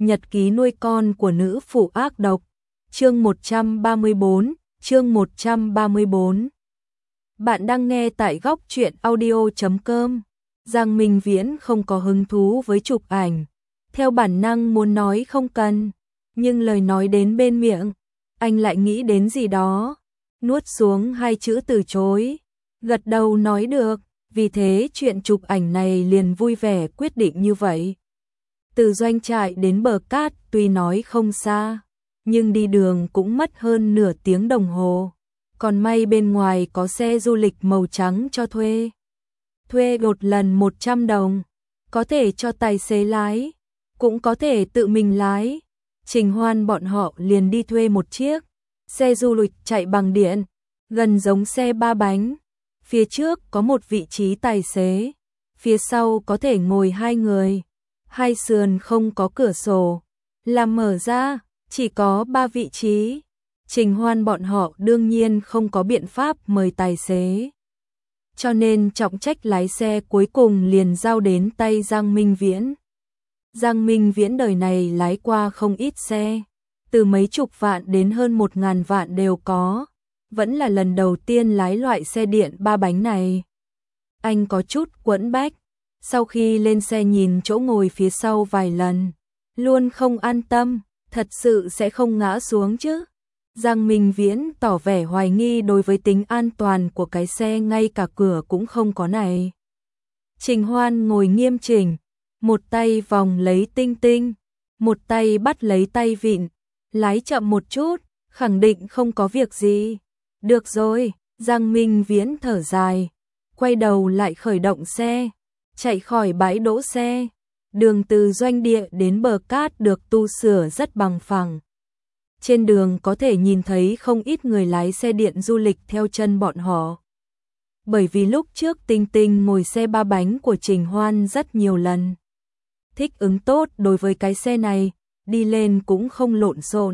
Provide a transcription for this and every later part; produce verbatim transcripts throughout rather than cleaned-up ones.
Nhật ký nuôi con của nữ phụ ác độc. Chương một trăm ba mươi bốn, chương một trăm ba mươi bốn. Bạn đang nghe tại góc truyện audio chấm com. Giang Minh Viễn không có hứng thú với chụp ảnh, theo bản năng muốn nói không cần, nhưng lời nói đến bên miệng, anh lại nghĩ đến gì đó, nuốt xuống hai chữ từ chối, gật đầu nói được, vì thế chuyện chụp ảnh này liền vui vẻ quyết định như vậy. Từ doanh trại đến bờ cát tuy nói không xa, nhưng đi đường cũng mất hơn nửa tiếng đồng hồ. Còn may bên ngoài có xe du lịch màu trắng cho thuê. Thuê một lần một trăm đồng, có thể cho tài xế lái, cũng có thể tự mình lái. Trình Hoan bọn họ liền đi thuê một chiếc xe du lịch chạy bằng điện, gần giống xe ba bánh. Phía trước có một vị trí tài xế, phía sau có thể ngồi hai người. Hai sườn không có cửa sổ, làm mở ra, chỉ có ba vị trí. Trình Hoan bọn họ đương nhiên không có biện pháp mời tài xế, cho nên trọng trách lái xe cuối cùng liền giao đến tay Giang Minh Viễn. Giang Minh Viễn đời này lái qua không ít xe, từ mấy chục vạn đến hơn một ngàn vạn đều có, vẫn là lần đầu tiên lái loại xe điện ba bánh này. Anh có chút quẫn bách, sau khi lên xe nhìn chỗ ngồi phía sau vài lần, luôn không an tâm, thật sự sẽ không ngã xuống chứ. Giang Minh Viễn tỏ vẻ hoài nghi đối với tính an toàn của cái xe, ngay cả cửa cũng không có này. Trình Hoan ngồi nghiêm chỉnh, một tay vòng lấy Tinh Tinh, một tay bắt lấy tay vịn, lái chậm một chút, khẳng định không có việc gì. Được rồi, Giang Minh Viễn thở dài, quay đầu lại khởi động xe, chạy khỏi bãi đỗ xe. Đường từ doanh địa đến bờ cát được tu sửa rất bằng phẳng. Trên đường có thể nhìn thấy không ít người lái xe điện du lịch theo chân bọn họ. Bởi vì lúc trước Tinh Tinh ngồi xe ba bánh của Trình Hoan rất nhiều lần, thích ứng tốt đối với cái xe này, đi lên cũng không lộn xộn.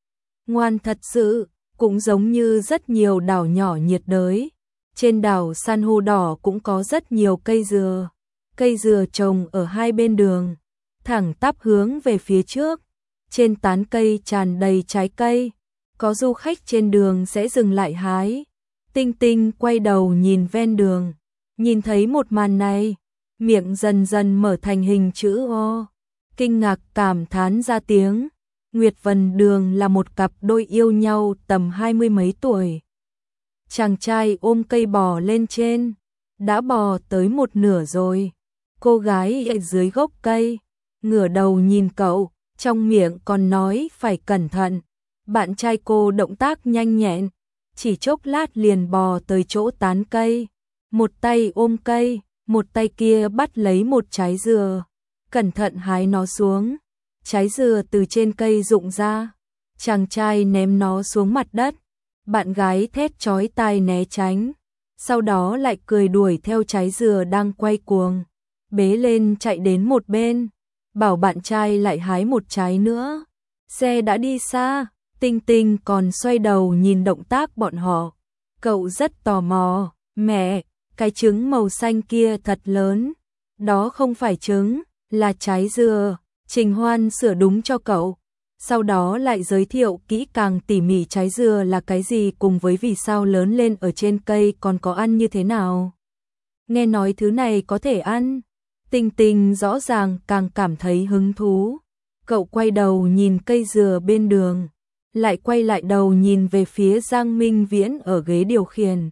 Ngoan thật sự, cũng giống như rất nhiều đảo nhỏ nhiệt đới. Trên đảo san hô đỏ cũng có rất nhiều cây dừa. Cây dừa trồng ở hai bên đường, thẳng tắp hướng về phía trước. Trên tán cây tràn đầy trái cây, có du khách trên đường sẽ dừng lại hái. Tinh Tinh quay đầu nhìn ven đường, nhìn thấy một màn này, miệng dần dần mở thành hình chữ O, kinh ngạc cảm thán ra tiếng. Nguyệt Vân Đường là một cặp đôi yêu nhau tầm hai mươi mấy tuổi. Chàng trai ôm cây bò lên trên, đã bò tới một nửa rồi. Cô gái ở dưới gốc cây, ngửa đầu nhìn cậu, trong miệng còn nói phải cẩn thận. Bạn trai cô động tác nhanh nhẹn, chỉ chốc lát liền bò tới chỗ tán cây. Một tay ôm cây, một tay kia bắt lấy một trái dừa, cẩn thận hái nó xuống. Trái dừa từ trên cây rụng ra, chàng trai ném nó xuống mặt đất. Bạn gái thét chói tai né tránh, sau đó lại cười đuổi theo trái dừa đang quay cuồng, bế lên chạy đến một bên, bảo bạn trai lại hái một trái nữa. Xe đã đi xa, Tinh Tinh còn xoay đầu nhìn động tác bọn họ. Cậu rất tò mò, mẹ, cái trứng màu xanh kia thật lớn. Đó không phải trứng, là trái dừa. Trình Hoan sửa đúng cho cậu, sau đó lại giới thiệu kỹ càng tỉ mỉ trái dừa là cái gì cùng với vì sao lớn lên ở trên cây còn có ăn như thế nào. Nghe nói thứ này có thể ăn, Tinh Tinh rõ ràng càng cảm thấy hứng thú. Cậu quay đầu nhìn cây dừa bên đường, lại quay lại đầu nhìn về phía Giang Minh Viễn ở ghế điều khiển.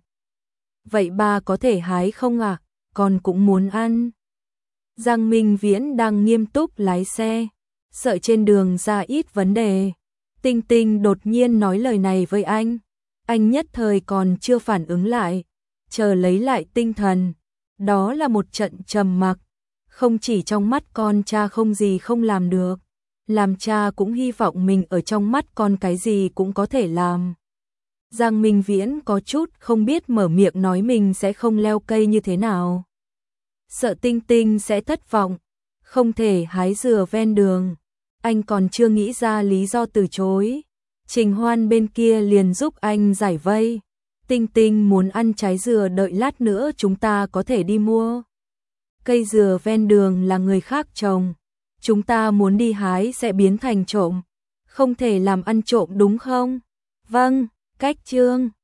Vậy ba có thể hái không ạ? À? Con cũng muốn ăn. Giang Minh Viễn đang nghiêm túc lái xe, sợ trên đường ra ít vấn đề. Tinh Tinh đột nhiên nói lời này với anh, anh nhất thời còn chưa phản ứng lại, chờ lấy lại tinh thần. Đó là một trận trầm mặc, không chỉ trong mắt con cha không gì không làm được, làm cha cũng hy vọng mình ở trong mắt con cái gì cũng có thể làm. Giang Minh Viễn có chút không biết mở miệng nói mình sẽ không leo cây như thế nào. Sợ Tinh Tinh sẽ thất vọng, không thể hái dừa ven đường. Anh còn chưa nghĩ ra lý do từ chối. Trình Hoan bên kia liền giúp anh giải vây. Tinh Tinh muốn ăn trái dừa, đợi lát nữa chúng ta có thể đi mua. Cây dừa ven đường là người khác trồng, chúng ta muốn đi hái sẽ biến thành trộm, không thể làm ăn trộm đúng không? Vâng, cách chương